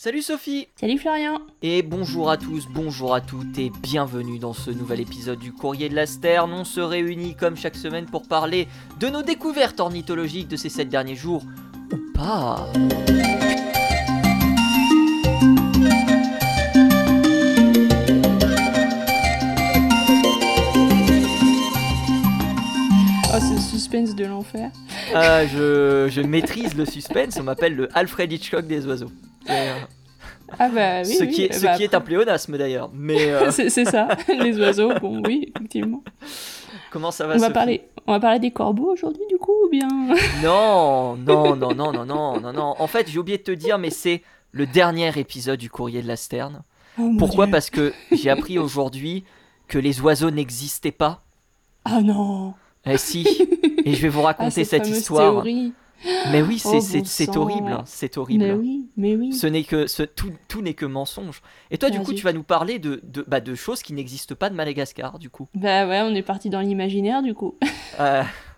Salut Sophie. Salut Florian. Et bonjour à tous, bonjour à toutes et bienvenue dans ce nouvel épisode du Courrier de la Sterne. On se réunit comme chaque semaine pour parler de nos découvertes ornithologiques de ces 7 derniers jours, ou pas. Oh, c'est le suspense de l'enfer. Je maîtrise le suspense, on m'appelle le Alfred Hitchcock des oiseaux. Ah bah oui, ce qui est un pléonasme d'ailleurs. Mais c'est ça, les oiseaux, bon oui, effectivement. Comment ça va, on Sophie? va parler des corbeaux aujourd'hui du coup, ou bien? Non. En fait, j'ai oublié de te dire, mais c'est le dernier épisode du Courrier de la Sterne. Oh, Pourquoi ? Dieu. Parce que j'ai appris aujourd'hui que les oiseaux n'existaient pas. Ah non. Eh si, et je vais vous raconter cette fameuse histoire. théorie. Mais oui, Oh, bon c'est sang. horrible, hein, c'est horrible. Mais oui. Tout n'est que mensonge. Et toi, du coup, Zut. tu vas nous parler de choses qui n'existent pas de Madagascar, du coup. Bah ouais, on est parti dans l'imaginaire du coup. Euh,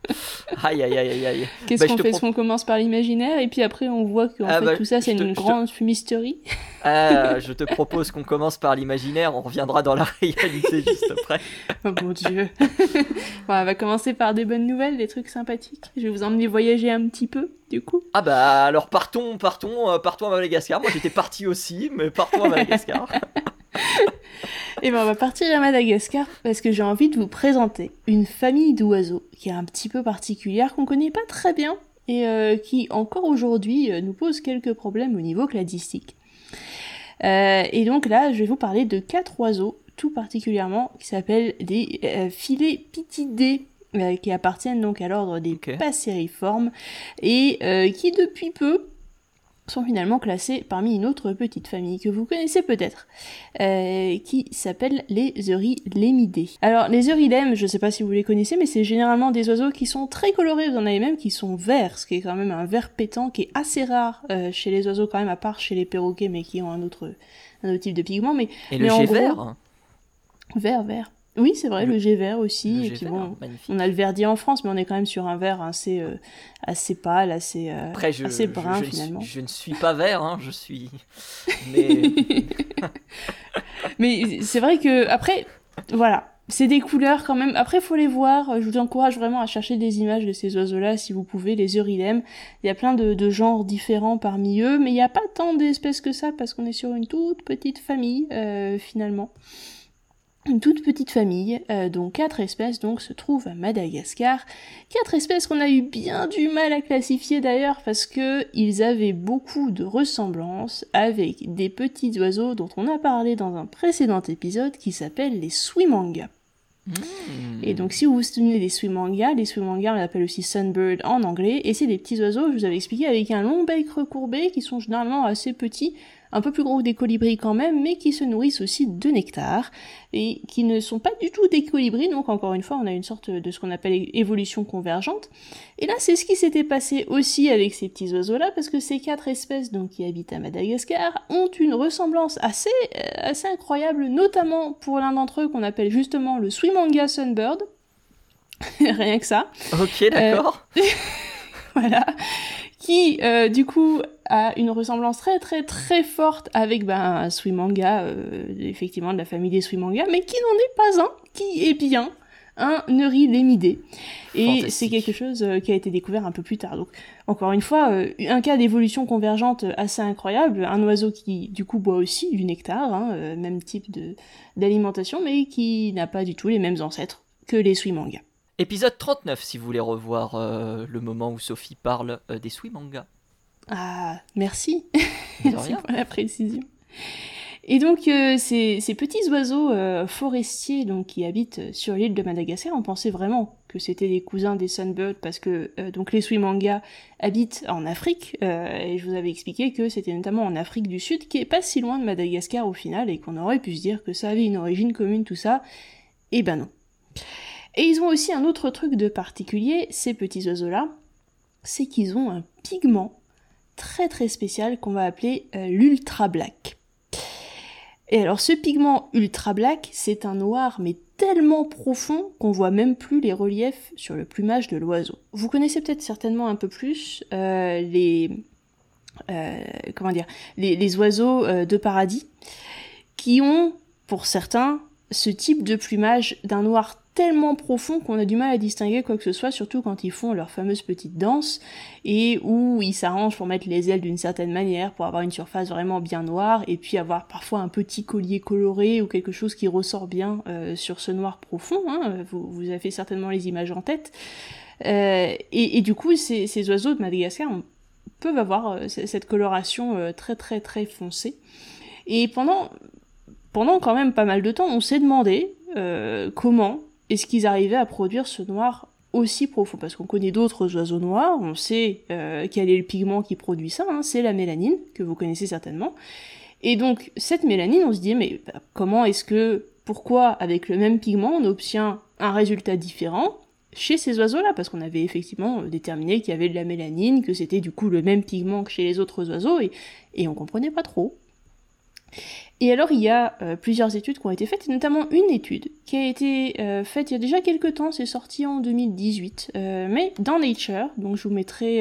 Aïe. Qu'est-ce Bah, je qu'on te fait? pro- Est-ce qu'on commence par l'imaginaire et puis après on voit qu'en fait tout ça c'est une grande fumisterie? Je te propose qu'on commence par l'imaginaire, on reviendra dans la réalité juste après. Oh mon Dieu. Bon, on va commencer par des bonnes nouvelles, des trucs sympathiques. Je vais vous emmener voyager un petit peu, du coup. Ah bah alors partons à Madagascar. Moi j'étais parti aussi, mais partons à Madagascar. Et ben on va partir à Madagascar parce que j'ai envie de vous présenter une famille d'oiseaux qui est un petit peu particulière, qu'on connaît pas très bien et qui encore aujourd'hui nous pose quelques problèmes au niveau cladistique. Et donc là, je vais vous parler de 4 oiseaux, tout particulièrement, qui s'appellent des Filépitidés, qui appartiennent donc à l'ordre des Passeriformes, et qui depuis peu sont finalement classés parmi une autre petite famille que vous connaissez peut-être, qui s'appelle les Eurylémidés. Alors les Eurylèmes, je sais pas si vous les connaissez, mais c'est généralement des oiseaux qui sont très colorés, vous en avez même qui sont verts, ce qui est quand même un vert pétant, qui est assez rare chez les oiseaux quand même, à part chez les perroquets, mais qui ont un autre type de pigment. Mais le en jet gros, vert. Vert. Oui, c'est vrai, le jet vert aussi. Le Et jet puis vert, bon, magnifique. on a le verdier en France, mais on est quand même sur un vert assez pâle, assez brun finalement. Je ne suis pas vert, hein, je suis. Mais Mais c'est vrai que après, voilà, c'est des couleurs quand même. Après, faut les voir. Je vous encourage vraiment à chercher des images de ces oiseaux-là, si vous pouvez, les Eurylèmes. Il y a plein de genres différents parmi eux, mais il n'y a pas tant d'espèces que ça, parce qu'on est sur une toute petite famille, finalement. Une toute petite famille, dont 4 espèces donc se trouvent à Madagascar. 4 espèces qu'on a eu bien du mal à classifier d'ailleurs parce que ils avaient beaucoup de ressemblances avec des petits oiseaux dont on a parlé dans un précédent épisode qui s'appellent les Swimangas. Et donc si vous vous souvenez des Swimangas on l'appelle aussi Sunbird en anglais, et c'est des petits oiseaux, je vous avais expliqué, avec un long bec recourbé, qui sont généralement assez petits, un peu plus gros que des colibris quand même, mais qui se nourrissent aussi de nectar, et qui ne sont pas du tout des colibris, donc encore une fois on a une sorte de ce qu'on appelle évolution convergente. Et là c'est ce qui s'était passé aussi avec ces petits oiseaux-là, parce que ces 4 espèces donc qui habitent à Madagascar ont une ressemblance assez incroyable, notamment pour l'un d'entre eux qu'on appelle justement le Swimanga Sunbird. Rien que ça. ok, d'accord. Voilà. Qui, du coup, a une ressemblance très très très forte avec un Swimanga, effectivement de la famille des Swimanga, mais qui n'en est pas un, qui est bien un Eurylémidé. Et Fantastique. c'est quelque chose qui a été découvert un peu plus tard. Donc, encore une fois, un cas d'évolution convergente assez incroyable, un oiseau qui, du coup, boit aussi du nectar, même type d'alimentation, mais qui n'a pas du tout les mêmes ancêtres que les Swimangas. Épisode 39, si vous voulez revoir le moment où Sophie parle des Swimangas. Ah, merci. De Merci rien. pour la précision. Et donc, ces petits oiseaux forestiers donc, qui habitent sur l'île de Madagascar, on pensait vraiment que c'était les cousins des Sunbirds parce que donc les Swimangas habitent en Afrique, et je vous avais expliqué que c'était notamment en Afrique du Sud, qui est pas si loin de Madagascar au final, et qu'on aurait pu se dire que ça avait une origine commune, tout ça. Eh ben non. Et ils ont aussi un autre truc de particulier, ces petits oiseaux-là, c'est qu'ils ont un pigment très très spécial qu'on va appeler l'ultra black. Et alors ce pigment ultra black, c'est un noir mais tellement profond qu'on voit même plus les reliefs sur le plumage de l'oiseau. Vous connaissez peut-être certainement un peu plus les comment dire, les oiseaux de paradis, qui ont, pour certains, ce type de plumage d'un noir tellement profond qu'on a du mal à distinguer quoi que ce soit, surtout quand ils font leur fameuse petite danse, et où ils s'arrangent pour mettre les ailes d'une certaine manière, pour avoir une surface vraiment bien noire, et puis avoir parfois un petit collier coloré, ou quelque chose qui ressort bien sur ce noir profond, hein. Vous avez certainement les images en tête. Et du coup, ces oiseaux de Madagascar peuvent avoir cette coloration très très très foncée. Et pendant quand même pas mal de temps, on s'est demandé comment est-ce qu'ils arrivaient à produire ce noir aussi profond, parce qu'on connaît d'autres oiseaux noirs, on sait quel est le pigment qui produit ça, hein, c'est la mélanine, que vous connaissez certainement. Et donc, cette mélanine, on se dit, mais pourquoi avec le même pigment, on obtient un résultat différent chez ces oiseaux-là, parce qu'on avait effectivement déterminé qu'il y avait de la mélanine, que c'était du coup le même pigment que chez les autres oiseaux, et on comprenait pas trop. Et alors il y a plusieurs études qui ont été faites, et notamment une étude qui a été faite il y a déjà quelques temps, c'est sorti en 2018, mais dans Nature, donc je vous mettrai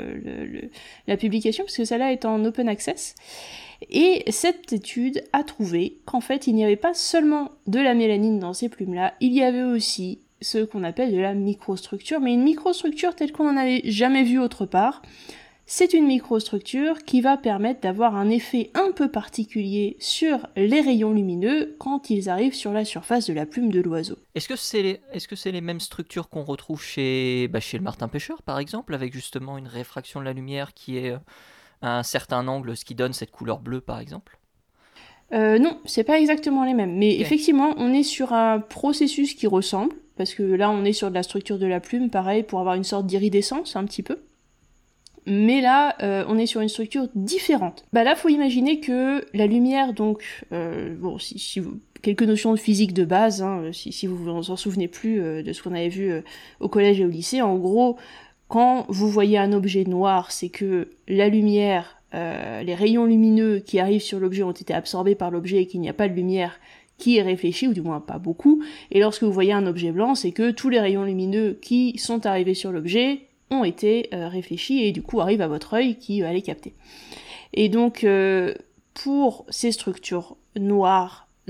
la publication, parce que celle-là est en open access, et cette étude a trouvé qu'en fait il n'y avait pas seulement de la mélanine dans ces plumes-là, il y avait aussi ce qu'on appelle de la microstructure, mais une microstructure telle qu'on n'en avait jamais vue autre part. C'est une microstructure qui va permettre d'avoir un effet un peu particulier sur les rayons lumineux quand ils arrivent sur la surface de la plume de l'oiseau. Est-ce que c'est les mêmes structures qu'on retrouve chez le martin-pêcheur, par exemple, avec justement une réfraction de la lumière qui est à un certain angle, ce qui donne cette couleur bleue, par exemple ? Non, c'est pas exactement les mêmes, mais Okay. effectivement, on est sur un processus qui ressemble, parce que là, on est sur de la structure de la plume, pareil, pour avoir une sorte d'iridescence, un petit peu. Mais là, on est sur une structure différente. Bah là, faut imaginer que la lumière, donc, si vous, quelques notions de physique de base, hein, si vous vous en souvenez plus de ce qu'on avait vu au collège et au lycée, en gros, quand vous voyez un objet noir, c'est que la lumière, les rayons lumineux qui arrivent sur l'objet ont été absorbés par l'objet et qu'il n'y a pas de lumière qui est réfléchie, ou du moins pas beaucoup. Et lorsque vous voyez un objet blanc, c'est que tous les rayons lumineux qui sont arrivés sur l'objet ont été réfléchis et du coup arrivent à votre œil qui va les capter. Et donc pour ces structures noires, il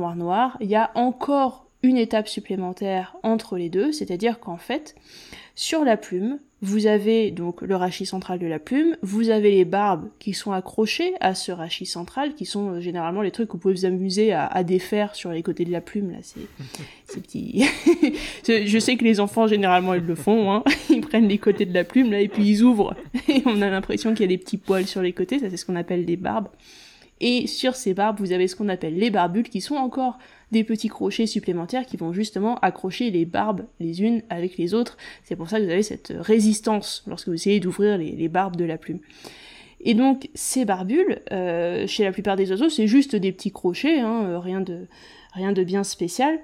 y a encore une étape supplémentaire entre les deux, c'est-à-dire qu'en fait, sur la plume, vous avez donc le rachis central de la plume, vous avez les barbes qui sont accrochées à ce rachis central, qui sont généralement les trucs que vous pouvez vous amuser à défaire sur les côtés de la plume, là, ces petits... Je sais que les enfants, généralement, ils le font, hein. Ils prennent les côtés de la plume, là, et puis ils ouvrent, et on a l'impression qu'il y a des petits poils sur les côtés, ça c'est ce qu'on appelle des barbes. Et sur ces barbes, vous avez ce qu'on appelle les barbules, qui sont encore des petits crochets supplémentaires qui vont justement accrocher les barbes les unes avec les autres. C'est pour ça que vous avez cette résistance lorsque vous essayez d'ouvrir les barbes de la plume. Et donc, ces barbules, chez la plupart des oiseaux, c'est juste des petits crochets, hein, rien de bien spécial.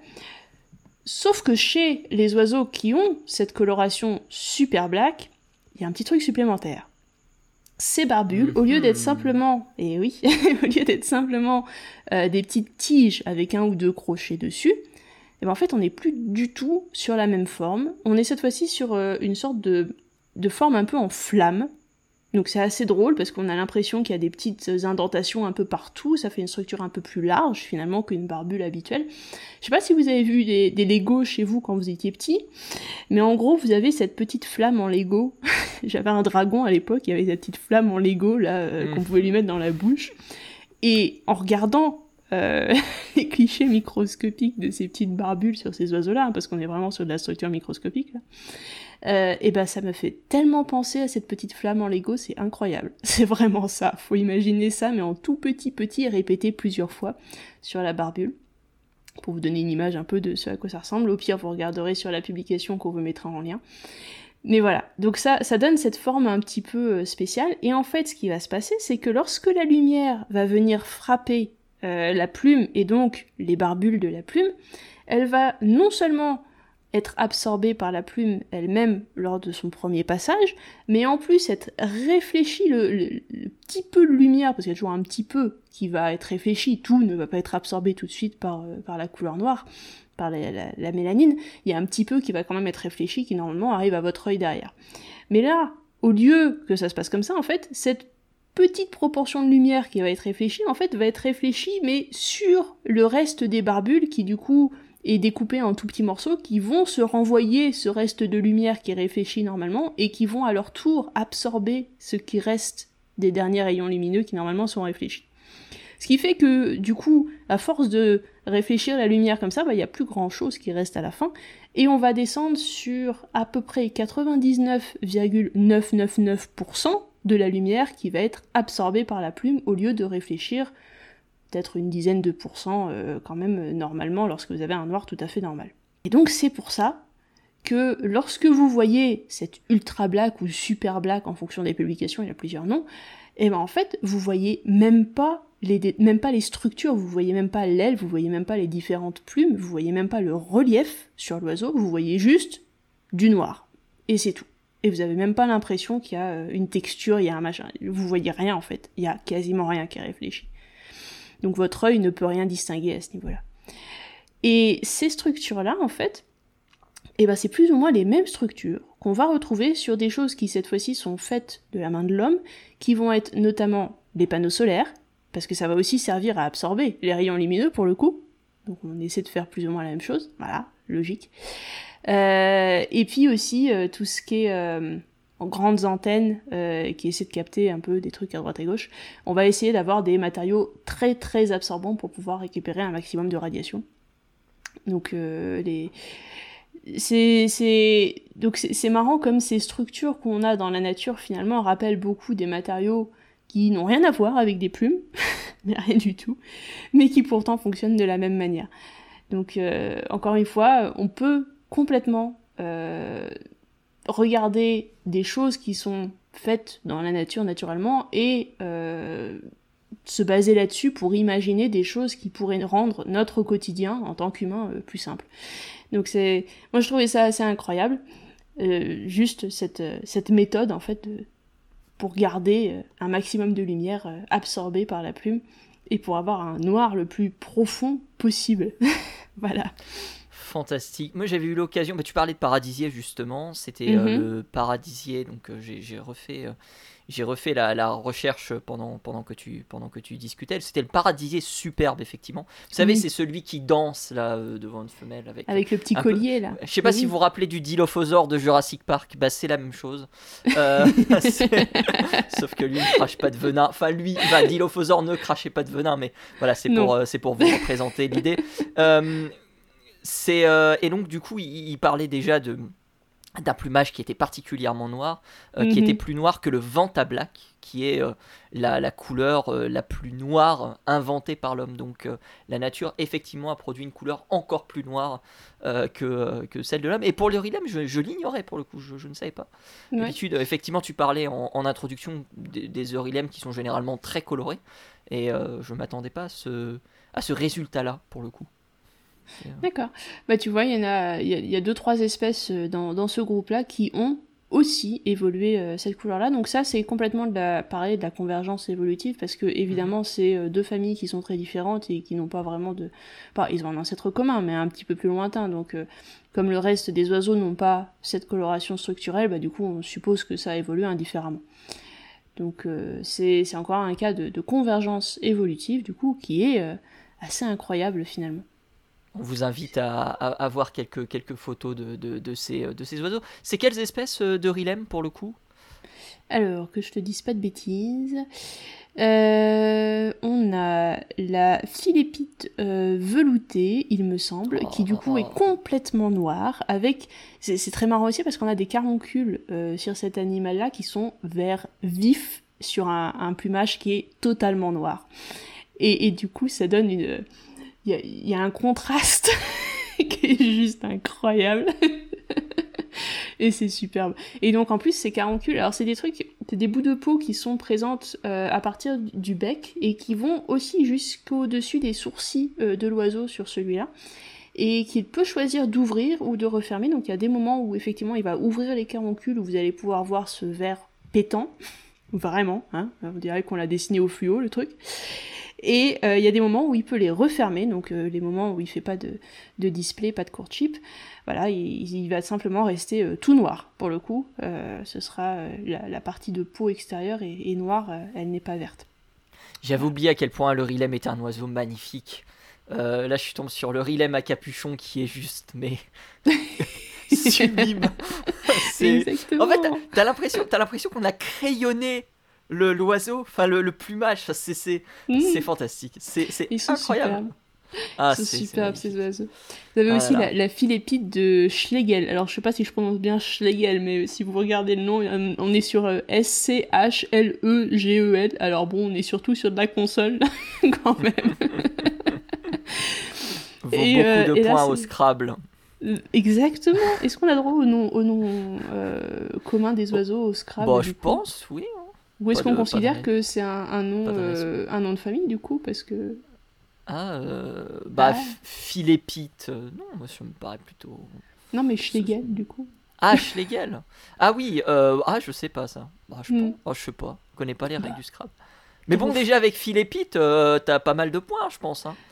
Sauf que chez les oiseaux qui ont cette coloration super black, il y a un petit truc supplémentaire. Ces barbules, au lieu d'être simplement, et oui, au lieu d'être simplement des petites tiges avec un ou deux crochets dessus, et ben en fait on n'est plus du tout sur la même forme. On est cette fois-ci sur une sorte de forme un peu en flamme. Donc c'est assez drôle parce qu'on a l'impression qu'il y a des petites indentations un peu partout, ça fait une structure un peu plus large finalement qu'une barbule habituelle. Je sais pas si vous avez vu des Lego chez vous quand vous étiez petit, mais en gros vous avez cette petite flamme en Lego. J'avais un dragon à l'époque, il y avait cette petite flamme en Lego là qu'on pouvait lui mettre dans la bouche. Et en regardant les clichés microscopiques de ces petites barbules sur ces oiseaux-là, hein, parce qu'on est vraiment sur de la structure microscopique là, et ben ça me fait tellement penser à cette petite flamme en Lego, c'est incroyable. C'est vraiment ça, faut imaginer ça, mais en tout petit et répété plusieurs fois sur la barbule, pour vous donner une image un peu de ce à quoi ça ressemble. Au pire, vous regarderez sur la publication qu'on vous mettra en lien. Mais voilà, donc ça donne cette forme un petit peu spéciale, et en fait ce qui va se passer, c'est que lorsque la lumière va venir frapper la plume, et donc les barbules de la plume, elle va non seulement être absorbée par la plume elle-même lors de son premier passage, mais en plus être réfléchie, le petit peu de lumière, parce qu'il y a toujours un petit peu qui va être réfléchi, tout ne va pas être absorbé tout de suite par la couleur noire, par la mélanine, il y a un petit peu qui va quand même être réfléchi, qui normalement arrive à votre œil derrière. Mais là, au lieu que ça se passe comme ça, en fait, cette petite proportion de lumière qui va être réfléchie, en fait, va être réfléchie, mais sur le reste des barbules, qui du coup est découpé en tout petits morceaux, qui vont se renvoyer ce reste de lumière qui est réfléchi normalement, et qui vont à leur tour absorber ce qui reste des derniers rayons lumineux qui normalement sont réfléchis. Ce qui fait que, du coup, à force de réfléchir la lumière comme ça, il y a plus grand chose qui reste à la fin, et on va descendre sur à peu près 99,999% de la lumière qui va être absorbée par la plume au lieu de réfléchir peut-être une dizaine de pourcents quand même normalement lorsque vous avez un noir tout à fait normal. Et donc c'est pour ça que lorsque vous voyez cette ultra black ou super black en fonction des publications, il y a plusieurs noms, et ben en fait vous voyez même pas les structures, vous voyez même pas l'aile, vous voyez même pas les différentes plumes, vous voyez même pas le relief sur l'oiseau, vous voyez juste du noir. Et c'est tout. Et vous avez même pas l'impression qu'il y a une texture, il y a un machin. Vous voyez rien en fait, il y a quasiment rien qui est réfléchi. Donc votre œil ne peut rien distinguer à ce niveau-là. Et ces structures-là, en fait, c'est plus ou moins les mêmes structures qu'on va retrouver sur des choses qui, cette fois-ci, sont faites de la main de l'homme, qui vont être notamment les panneaux solaires, parce que ça va aussi servir à absorber les rayons lumineux, pour le coup. Donc on essaie de faire plus ou moins la même chose. Voilà, logique. Et puis aussi, tout ce qui est... en grandes antennes qui essaient de capter un peu des trucs à droite et gauche, on va essayer d'avoir des matériaux très très absorbants pour pouvoir récupérer un maximum de radiation. Donc c'est marrant comme ces structures qu'on a dans la nature finalement rappellent beaucoup des matériaux qui n'ont rien à voir avec des plumes, mais rien du tout, mais qui pourtant fonctionnent de la même manière. Donc encore une fois, on peut complètement regarder des choses qui sont faites dans la nature naturellement et se baser là-dessus pour imaginer des choses qui pourraient rendre notre quotidien en tant qu'humain plus simple. Donc moi je trouvais ça assez incroyable, juste cette méthode en fait pour garder un maximum de lumière absorbée par la plume et pour avoir un noir le plus profond possible. Voilà. Fantastique. Moi j'avais eu l'occasion, tu parlais de Paradisier justement, c'était le Paradisier, donc j'ai refait la recherche pendant que tu discutais. C'était le Paradisier superbe effectivement. Vous savez, c'est celui qui danse là devant une femelle avec le petit collier là. Je sais pas si vous vous rappelez du Dilophosaure de Jurassic Park, c'est la même chose. Sauf que lui il crache pas de venin. Enfin Dilophosaure ne crachait pas de venin, mais voilà, c'est pour vous représenter l'idée. Et donc du coup il parlait déjà d'un plumage qui était particulièrement noir, qui était plus noir que le Vantablack, qui est la couleur la plus noire inventée par l'homme. Donc la nature effectivement a produit une couleur encore plus noire que celle de l'homme. Et pour l'Eurilemme, je l'ignorais pour le coup, je ne savais pas. Ouais. D'habitude, effectivement, tu parlais en introduction des Eurilemme qui sont généralement très colorés, et je ne m'attendais pas à ce résultat-là pour le coup. D'accord. Tu vois, il y a 2-3 espèces dans ce groupe-là qui ont aussi évolué cette couleur-là. Donc ça, c'est complètement de la convergence évolutive, parce que évidemment, c'est deux familles qui sont très différentes et qui n'ont pas vraiment de... ils ont un ancêtre commun, mais un petit peu plus lointain. Donc, comme le reste des oiseaux n'ont pas cette coloration structurelle, du coup, on suppose que ça évolue indifféremment. Donc, c'est encore un cas de convergence évolutive, du coup, qui est assez incroyable finalement. On vous invite à voir quelques photos de ces oiseaux. C'est quelles espèces d'Eurilemme pour le coup ? Alors, que je te dise pas de bêtises. On a la philépite veloutée, il me semble, qui du coup est complètement noire, avec... C'est très marrant aussi parce qu'on a des caroncules sur cet animal-là qui sont vert vif sur un plumage qui est totalement noir. Et du coup, ça donne une... Il y a un contraste qui est juste incroyable. Et c'est superbe. Et donc en plus ces caroncules, alors c'est des bouts de peau qui sont présentes à partir du bec et qui vont aussi jusqu'au-dessus des sourcils de l'oiseau sur celui-là, et qu'il peut choisir d'ouvrir ou de refermer. Donc il y a des moments où effectivement il va ouvrir les caroncules, où vous allez pouvoir voir ce vert pétant, vraiment, hein, on dirait qu'on l'a dessiné au fluo le truc. Et il y a des moments où il peut les refermer, donc les moments où il fait pas de display, pas de courtship. Voilà, il va simplement rester tout noir pour le coup. Ce sera la partie de peau extérieure est noire, elle n'est pas verte. J'avais oublié à quel point le rilem est un oiseau magnifique. Là, je suis tombé sur le rilem à capuchon qui est juste, mais sublime. Exactement. En fait, t'as l'impression qu'on a crayonné l'oiseau, enfin le plumage. C'est fantastique. C'est incroyable. Superbes. C'est superbe ces oiseaux. Vous avez aussi la philépide de Schlegel. Alors je sais pas si je prononce bien Schlegel, mais si vous regardez le nom, on est sur SCHLEGEL. Alors bon, on est surtout sur de la console quand même. Vaut beaucoup de points au Scrabble. Exactement. Est-ce qu'on a droit au nom commun des oiseaux au Scrabble? Bon, je pense, oui. Ou est-ce qu'on considère que c'est un nom de famille du coup, parce que Philépite, non, moi ça me paraît plutôt... Non, mais Schlegel, du coup. Ah, Schlegel. Ah oui, je sais pas ça. Je sais pas, je connais pas les règles du Scrabble. Mais bon, déjà avec Philépite, t'as pas mal de points, je pense. Hein.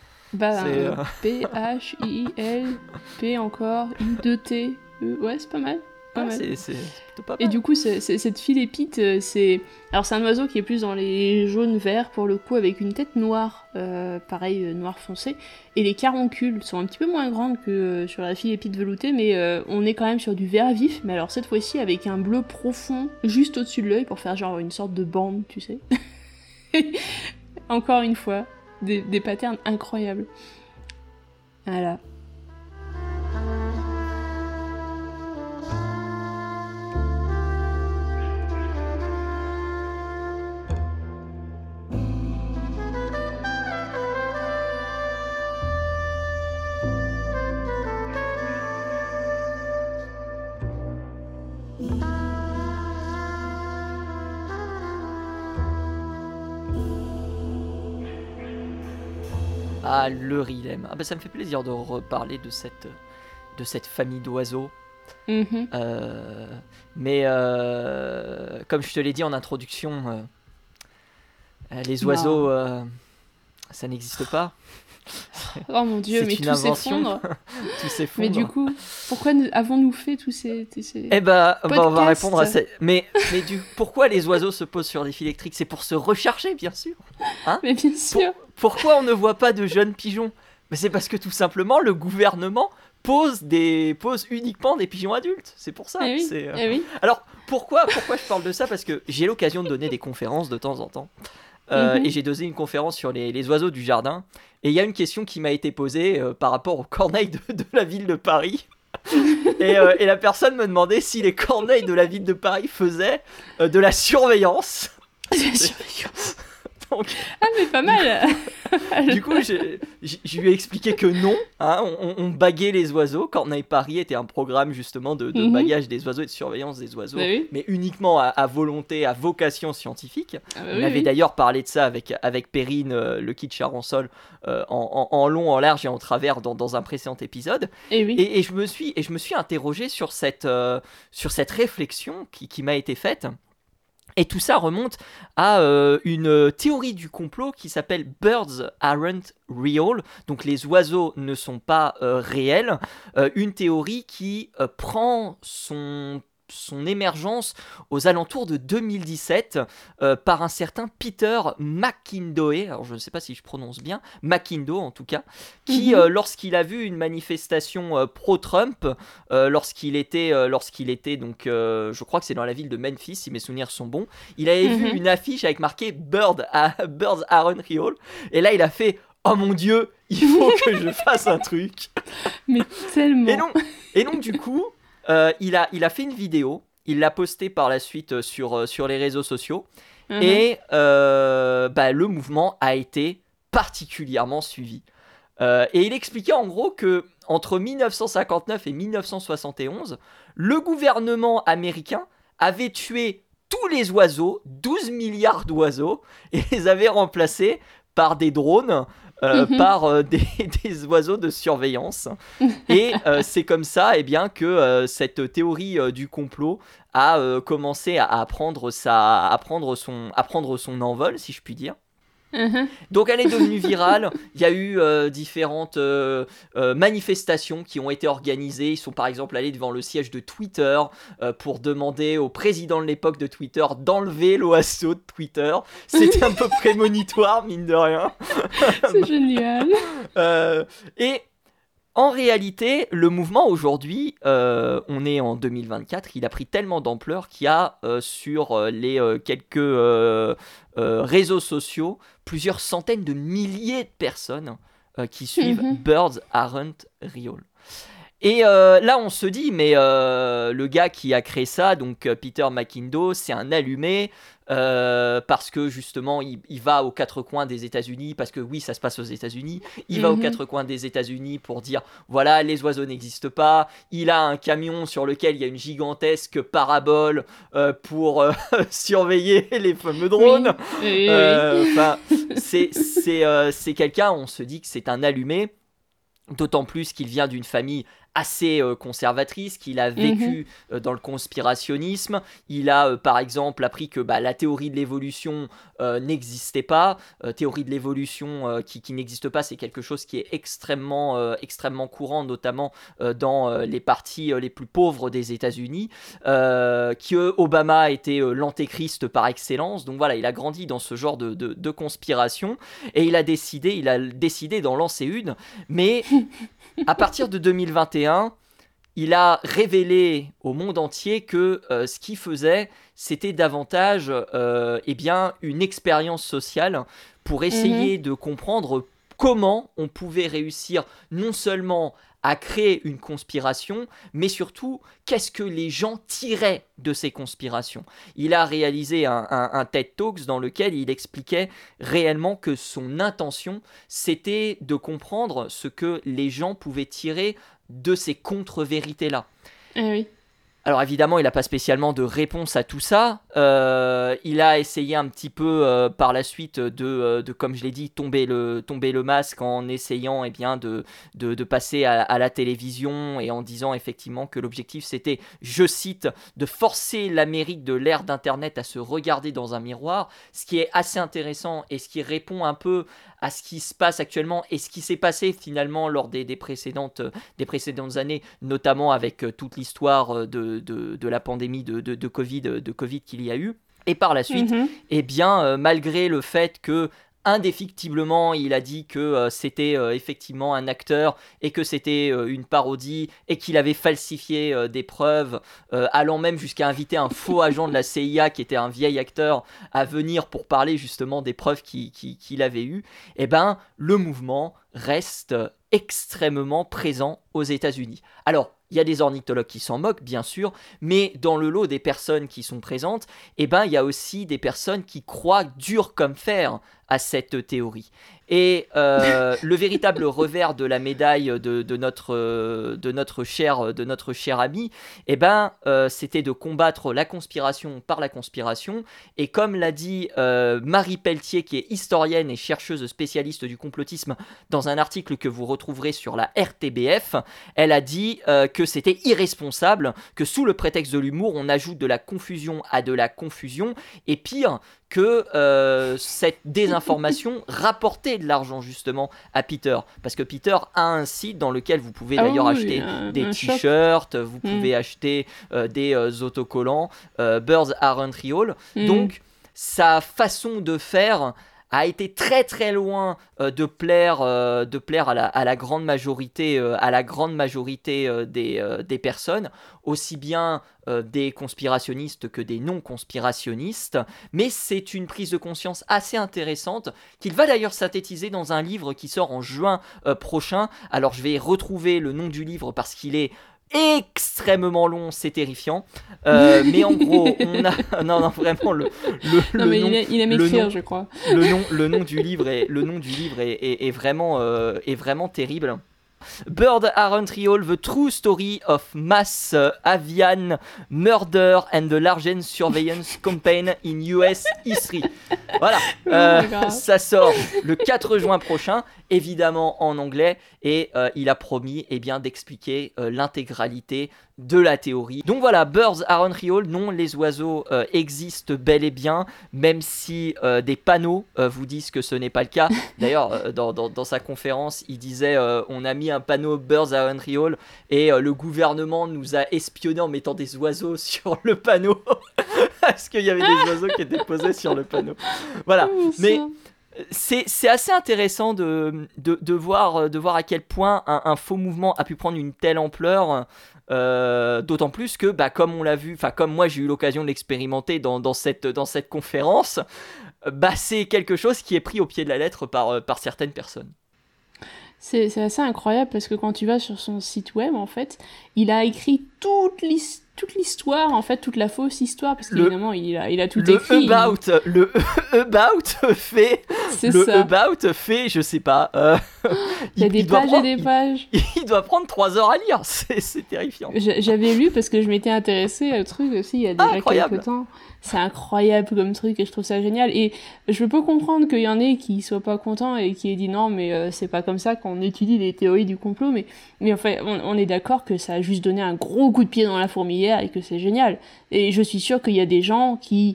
P-H-I-L-P encore, I-2-T, ouais, c'est pas mal. C'est plutôt pas mal. Et du coup, cette philépite, c'est un oiseau qui est plus dans les jaunes verts pour le coup, avec une tête noire, pareil, noir foncé. Et les caroncules sont un petit peu moins grandes que sur la philépite veloutée, mais on est quand même sur du vert vif, mais alors cette fois-ci avec un bleu profond juste au-dessus de l'œil pour faire genre une sorte de bande, tu sais. Encore une fois, des patterns incroyables. Voilà. Ah, le rilem. Ah bah ça me fait plaisir de reparler de cette famille d'oiseaux. Mm-hmm. Mais comme je te l'ai dit en introduction, les oiseaux, ça n'existe pas. Oh mon Dieu, mais tout s'effondre. Tout s'effondre. Mais du coup, pourquoi avons-nous fait tous ces Eh ben, on va répondre à ça. Mais pourquoi les oiseaux se posent sur des fils électriques? C'est pour se recharger, bien sûr. Hein? Mais bien sûr. Pourquoi on ne voit pas de jeunes pigeons? Mais c'est parce que tout simplement, le gouvernement pose uniquement des pigeons adultes. C'est pour ça. Oui. Oui. Alors, pourquoi je parle de ça? Parce que j'ai l'occasion de donner des conférences de temps en temps. Et j'ai donné une conférence sur les oiseaux du jardin. Et il y a une question qui m'a été posée par rapport aux corneilles de la ville de Paris. et la personne me demandait si les corneilles de la ville de Paris faisaient de la surveillance. Donc, mais pas mal. Du coup, je lui ai expliqué que non, hein, on baguait les oiseaux. Corneille Paris était un programme justement de bagage des oiseaux et de surveillance des oiseaux, mais uniquement à volonté, à vocation scientifique. On avait d'ailleurs parlé de ça avec Perrine, le kit Charançol, en long, en large et en travers dans un précédent épisode. Et je me suis interrogé sur cette réflexion qui m'a été faite. Et tout ça remonte à une théorie du complot qui s'appelle Birds Aren't Real, donc les oiseaux ne sont pas réels, une théorie qui prend son émergence aux alentours de 2017 par un certain Peter McIndoe, alors je ne sais pas si je prononce bien, McIndoe en tout cas, qui lorsqu'il a vu une manifestation pro-Trump, lorsqu'il était donc, je crois que c'est dans la ville de Memphis, si mes souvenirs sont bons, il avait vu une affiche avec marqué Birds Aren't Real, et là il a fait « Oh mon Dieu, il faut que je fasse un truc !» Mais tellement. Et donc du coup, il a fait une vidéo, il l'a postée par la suite sur les réseaux sociaux, et le mouvement a été particulièrement suivi. Et il expliquait en gros que entre 1959 et 1971, le gouvernement américain avait tué tous les oiseaux, 12 milliards d'oiseaux, et les avait remplacés par des drones, par des oiseaux de surveillance. Et c'est comme ça que cette théorie du complot a commencé à prendre son envol, si je puis dire. Donc elle est devenue virale. Il y a eu différentes manifestations qui ont été organisées. Ils sont par exemple allés devant le siège de Twitter pour demander au président de l'époque de Twitter d'enlever l'oiseau de Twitter. C'était un peu prémonitoire, mine de rien. C'est génial. Et en réalité, le mouvement aujourd'hui, on est en 2024, il a pris tellement d'ampleur qu'il y a sur les quelques réseaux sociaux plusieurs centaines de milliers de personnes qui suivent Birds Aren't Real. Et là, on se dit, mais le gars qui a créé ça, donc Peter McIndoe, c'est un allumé parce que justement, il va aux quatre coins des États-Unis, parce que oui, ça se passe aux États-Unis. Il va aux quatre coins des États-Unis pour dire, voilà, les oiseaux n'existent pas. Il a un camion sur lequel il y a une gigantesque parabole pour surveiller les fameux drones. C'est quelqu'un, on se dit que c'est un allumé. D'autant plus qu'il vient d'une famille assez conservatrice, qu'il a vécu dans le conspirationnisme. Il a par exemple appris que la théorie de l'évolution n'existait pas. Théorie de l'évolution qui n'existe pas, c'est quelque chose qui est extrêmement courant, notamment dans les parties les plus pauvres des États-Unis, que Obama était l'antéchrist par excellence. Donc voilà, il a grandi dans ce genre de conspiration et il a décidé d'en lancer une, mais à partir de 2021, il a révélé au monde entier que ce qu'il faisait, c'était davantage une expérience sociale pour essayer de comprendre comment on pouvait réussir non seulement à créer une conspiration, mais surtout, qu'est-ce que les gens tiraient de ces conspirations. Il a réalisé un TED Talks dans lequel il expliquait réellement que son intention, c'était de comprendre ce que les gens pouvaient tirer de ces contre-vérités-là. Oui. Alors évidemment, il n'a pas spécialement de réponse à tout ça. Il a essayé un petit peu par la suite de comme je l'ai dit, tomber le masque en essayant de passer à la télévision et en disant effectivement que l'objectif c'était, je cite, de forcer l'Amérique de l'ère d'Internet à se regarder dans un miroir, ce qui est assez intéressant et ce qui répond un peu à ce qui se passe actuellement et ce qui s'est passé finalement lors des précédentes années, notamment avec toute l'histoire de la pandémie de Covid qu'il y a eu. Et par la suite, malgré le fait que indéfectiblement, il a dit que c'était effectivement un acteur et que c'était une parodie et qu'il avait falsifié des preuves, allant même jusqu'à inviter un faux agent de la CIA qui était un vieil acteur à venir pour parler justement des preuves qu'il avait eues. Et le mouvement reste extrêmement présent aux États-Unis. Alors, il y a des ornithologues qui s'en moquent, bien sûr, mais dans le lot des personnes qui sont présentes, il y a aussi des personnes qui croient dur comme fer à cette théorie. Et le véritable revers de la médaille de notre cher ami, c'était de combattre la conspiration par la conspiration. Et comme l'a dit Marie Pelletier, qui est historienne et chercheuse spécialiste du complotisme, dans un article que vous retrouverez sur la RTBF, elle a dit que c'était irresponsable, que sous le prétexte de l'humour, on ajoute de la confusion à de la confusion, et pire, que cette désinformation rapportait de l'argent justement à Peter, parce que Peter a un site dans lequel vous pouvez d'ailleurs acheter des t-shirts, vous pouvez acheter des autocollants, Birds Aren't Real. Donc sa façon de faire a été très très loin de plaire à la grande majorité des personnes, aussi bien des conspirationnistes que des non-conspirationnistes, mais c'est une prise de conscience assez intéressante qu'il va d'ailleurs synthétiser dans un livre qui sort en juin prochain. Alors je vais retrouver le nom du livre parce qu'il est extrêmement long, c'est terrifiant, mais en gros on a non vraiment il aime écrire, je crois. le nom du livre est vraiment terrible. Birds Aren't Real, The True Story of Mass Avian Murder and the Largest Surveillance Campaign in US History. Voilà, ça sort le 4 juin prochain, évidemment en anglais, et il a promis d'expliquer l'intégralité de la théorie. Donc voilà, birds aren't real, non, les oiseaux existent bel et bien, même si des panneaux vous disent que ce n'est pas le cas. D'ailleurs, dans sa conférence, il disait on a mis un panneau birds aren't real et le gouvernement nous a espionnés en mettant des oiseaux sur le panneau parce qu'il y avait des oiseaux qui étaient posés sur le panneau. Voilà, mais c'est assez intéressant de voir à quel point un faux mouvement a pu prendre une telle ampleur. D'autant plus que, comme on l'a vu, comme moi j'ai eu l'occasion de l'expérimenter dans cette conférence, c'est quelque chose qui est pris au pied de la lettre par certaines personnes. C'est assez incroyable parce que quand tu vas sur son site web, en fait, il a écrit toute l'histoire, en fait, toute la fausse histoire, parce qu'évidemment, il a tout écrit. Le about fait... C'est ça. About fait, je sais pas... il y a des pages et des pages. Il doit prendre 3 heures à lire, c'est terrifiant. J'avais lu parce que je m'étais intéressée au truc aussi il y a déjà quelques temps. C'est incroyable comme truc et je trouve ça génial. Et je peux comprendre qu'il y en ait qui soient pas contents et qui aient dit non, mais c'est pas comme ça qu'on étudie les théories du complot. Mais enfin, on est d'accord que ça a juste donné un gros coup de pied dans la fourmilière et que c'est génial. Et je suis sûre qu'il y a des gens qui,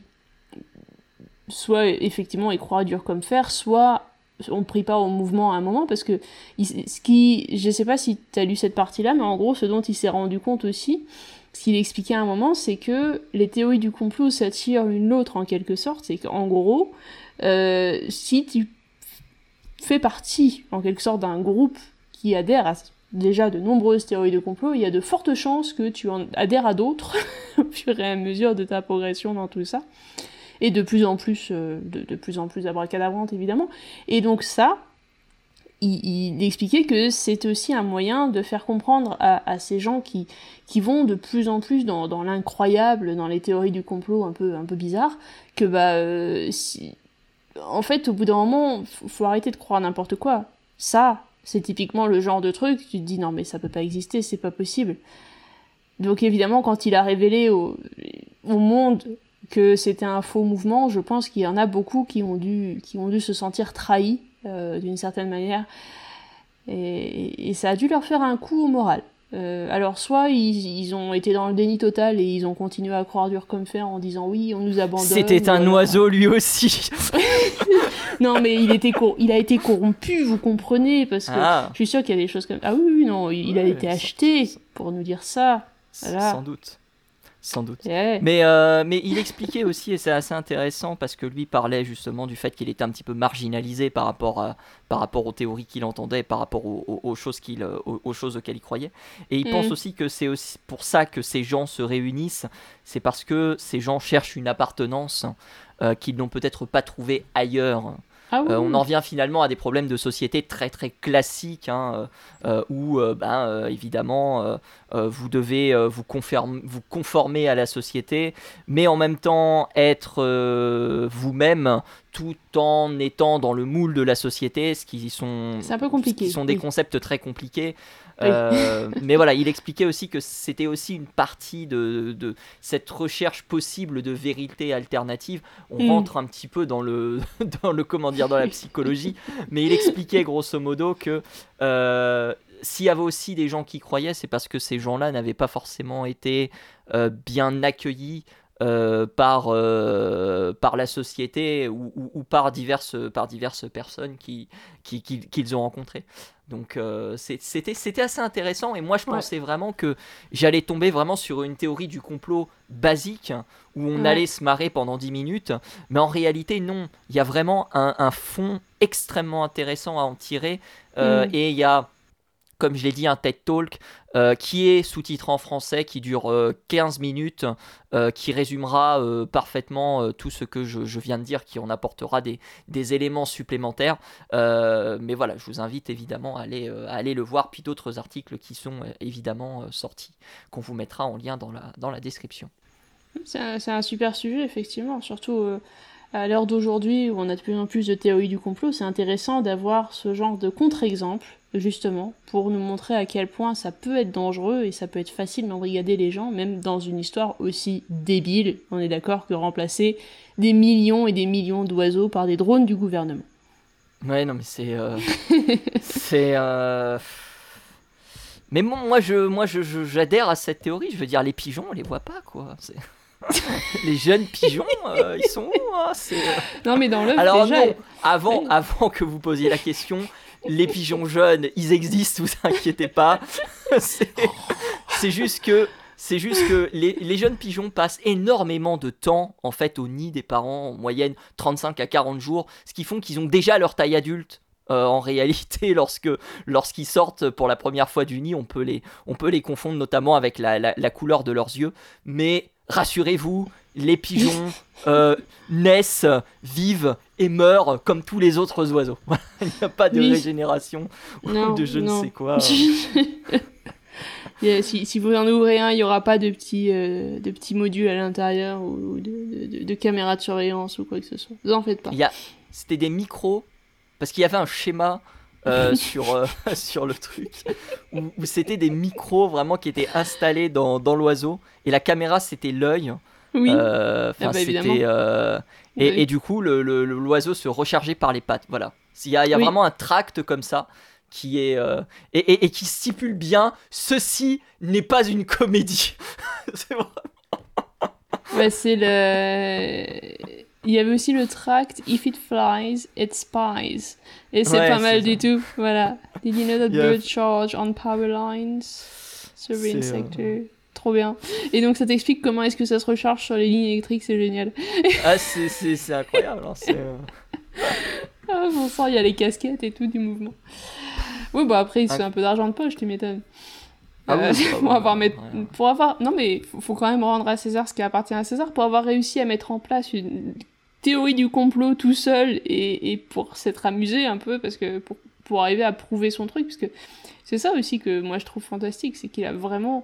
soit effectivement y croient dur comme fer, soit on prie pas au mouvement à un moment parce que je sais pas si t'as lu cette partie-là, mais en gros, ce dont il s'est rendu compte aussi, ce qu'il expliquait à un moment, c'est que les théories du complot s'attirent l'une l'autre en quelque sorte. C'est qu'en gros, si tu fais partie en quelque sorte d'un groupe qui adhère à déjà de nombreuses théories de complot, il y a de fortes chances que tu en adhères à d'autres au fur et à mesure de ta progression dans tout ça. Et de plus en plus abracadabrante évidemment. Et donc ça, il expliquait que c'est aussi un moyen de faire comprendre à ces gens qui vont de plus en plus dans l'incroyable, dans les théories du complot un peu bizarres, que en fait, au bout d'un moment, faut arrêter de croire n'importe quoi. Ça, c'est typiquement le genre de truc, tu te dis non mais ça peut pas exister, c'est pas possible. Donc évidemment, quand il a révélé au monde que c'était un faux mouvement, je pense qu'il y en a beaucoup qui ont dû se sentir trahis d'une certaine manière, et ça a dû leur faire un coup au moral. Alors soit ils ont été dans le déni total et ils ont continué à croire dur comme fer en disant oui on nous abandonne. C'était un oiseau lui aussi. Non mais il a été corrompu, vous comprenez, parce que je suis sûre qu'il y a des choses comme oui non il a été acheté pour nous dire ça. Voilà. Sans doute. Yeah. Mais il expliquait aussi, et c'est assez intéressant, parce que lui parlait justement du fait qu'il était un petit peu marginalisé par rapport aux théories qu'il entendait, par rapport aux choses auxquelles il croyait. Et il pense aussi que c'est aussi pour ça que ces gens se réunissent, c'est parce que ces gens cherchent une appartenance qu'ils n'ont peut-être pas trouvée ailleurs. On en revient finalement à des problèmes de société très très classiques, où évidemment vous devez vous conformer à la société, mais en même temps être vous-même tout en étant dans le moule de la société, c'est un peu compliqué. Ce qui sont des concepts très compliqués. Mais voilà, il expliquait aussi que c'était aussi une partie de cette recherche possible de vérité alternative. On rentre un petit peu dans la psychologie, mais il expliquait grosso modo que s'il y avait aussi des gens qui croyaient, c'est parce que ces gens-là n'avaient pas forcément été bien accueillis par la société ou par diverses personnes qu'ils ont rencontrées. Donc c'était assez intéressant, et moi je pensais vraiment que j'allais tomber vraiment sur une théorie du complot basique où on allait se marrer pendant 10 minutes, mais en réalité non, il y a vraiment un fond extrêmement intéressant à en tirer, et il y a, comme je l'ai dit, un TED Talk qui est sous-titré en français, qui dure 15 minutes, qui résumera parfaitement tout ce que je viens de dire, qui en apportera des éléments supplémentaires. Mais voilà, je vous invite évidemment à aller le voir, puis d'autres articles qui sont évidemment sortis, qu'on vous mettra en lien dans la description. C'est un super sujet, effectivement, surtout à l'heure d'aujourd'hui où on a de plus en plus de théories du complot. C'est intéressant d'avoir ce genre de contre-exemple, justement, pour nous montrer à quel point ça peut être dangereux et ça peut être facile d'embrigader les gens, même dans une histoire aussi débile, on est d'accord, que remplacer des millions et des millions d'oiseaux par des drones du gouvernement. Mais moi, j'adhère à cette théorie. Je veux dire, les pigeons, on les voit pas, quoi. Les jeunes pigeons, ils sont où hein Non, mais dans l'œuf, alors déjà... non, avant que vous posiez la question, les pigeons jeunes, ils existent, vous inquiétez pas. C'est juste que les jeunes pigeons passent énormément de temps en fait au nid des parents, en moyenne 35 à 40 jours, ce qui font qu'ils ont déjà leur taille adulte. En réalité, lorsqu'ils sortent pour la première fois du nid, on peut les confondre notamment avec la couleur de leurs yeux. Mais rassurez-vous, les pigeons naissent, vivent et meurent comme tous les autres oiseaux. Il n'y a pas de régénération ou de je ne sais quoi. Si vous en ouvrez un, il n'y aura pas de petits modules à l'intérieur ou de caméras de surveillance ou quoi que ce soit. Vous en faites pas. C'était des micros, parce qu'il y avait un schéma sur le truc, où c'était des micros vraiment qui étaient installés dans l'oiseau, et la caméra c'était l'œil. Oui, c'était, et du coup l'oiseau se rechargeait par les pattes. Voilà. Il y a vraiment un tract comme ça qui est et qui stipule bien ceci n'est pas une comédie. C'est vraiment... Il y avait aussi le tract If it flies, it spies. Et c'est pas mal du tout. Voilà. Did you know that birds charge on power lines? Surveillance sector. Trop bien. Et donc ça t'explique comment est-ce que ça se recharge sur les lignes électriques, c'est génial. Ah, c'est incroyable. Hein, Ah, bon sang, il y a les casquettes et tout du mouvement. Oui, bah après, c'est un peu d'argent de poche, tu m'étonnes. Ah oui, pour avoir... Non, mais faut quand même rendre à César ce qui appartient à César. Pour avoir réussi à mettre en place une théorie du complot tout seul et pour s'être amusé un peu, parce que pour arriver à prouver son truc, parce que c'est ça aussi que moi je trouve fantastique, c'est qu'il a vraiment...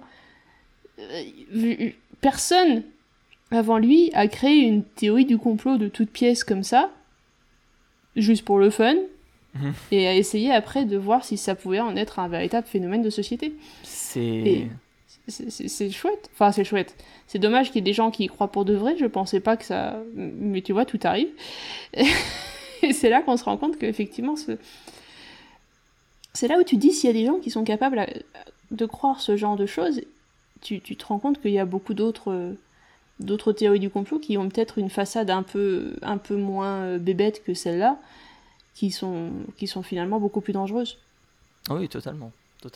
Personne avant lui a créé une théorie du complot de toute pièce comme ça, juste pour le fun, et a essayé après de voir si ça pouvait en être un véritable phénomène de société. C'est chouette. Enfin, c'est chouette. C'est dommage qu'il y ait des gens qui y croient pour de vrai. Je pensais pas que ça... Mais tu vois, tout arrive. Et c'est là qu'on se rend compte qu'effectivement, c'est là où tu dis s'il y a des gens qui sont capables de croire ce genre de choses, tu te rends compte qu'il y a beaucoup d'autres théories du complot qui ont peut-être une façade un peu moins bébête que celle-là, qui sont finalement beaucoup plus dangereuses. Oui, totalement.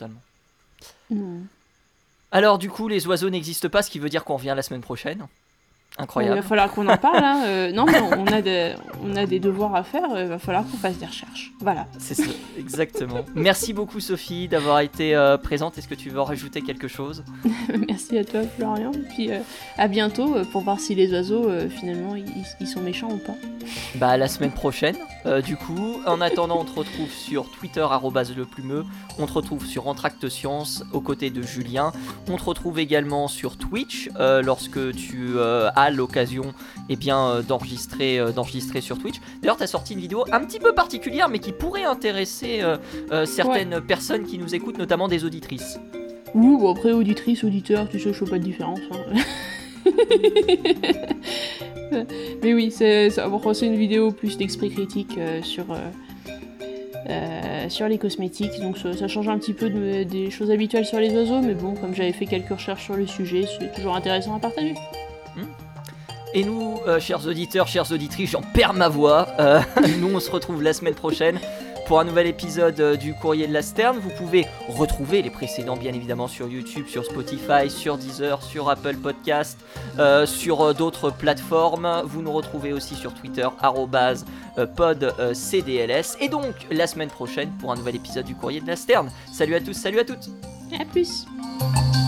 Alors du coup, les oiseaux n'existent pas, ce qui veut dire qu'on revient la semaine prochaine. Incroyable. Il va falloir qu'on en parle. Hein. Non, mais on a des devoirs à faire. Il va falloir qu'on fasse des recherches. Voilà. C'est ça, exactement. Merci beaucoup Sophie d'avoir été présente. Est-ce que tu veux rajouter quelque chose? Merci à toi Florian. Et puis à bientôt pour voir si les oiseaux finalement ils sont méchants ou pas. Bah la semaine prochaine. Du coup, en attendant, on te retrouve sur Twitter @leplumeux. On te retrouve sur Entracte Science aux côtés de Julien. On te retrouve également sur Twitch lorsque tu as l'occasion d'enregistrer sur Twitch. D'ailleurs, tu as sorti une vidéo un petit peu particulière, mais qui pourrait intéresser certaines personnes qui nous écoutent, notamment des auditrices. Oui, bon après, auditrice, auditeur, tu sais, je fais pas de différence. Hein. Mais oui, c'est une vidéo plus d'esprit critique sur les cosmétiques, donc ça change un petit peu des choses habituelles sur les oiseaux, mais bon, comme j'avais fait quelques recherches sur le sujet, c'est toujours intéressant à partager. Et nous, chers auditeurs, chères auditrices, j'en perds ma voix. Nous, on se retrouve la semaine prochaine pour un nouvel épisode du Courrier de la Sterne. Vous pouvez retrouver les précédents, bien évidemment, sur YouTube, sur Spotify, sur Deezer, sur Apple Podcast, sur d'autres plateformes. Vous nous retrouvez aussi sur Twitter, @podcdls. Et donc, la semaine prochaine pour un nouvel épisode du Courrier de la Sterne. Salut à tous, salut à toutes. À plus.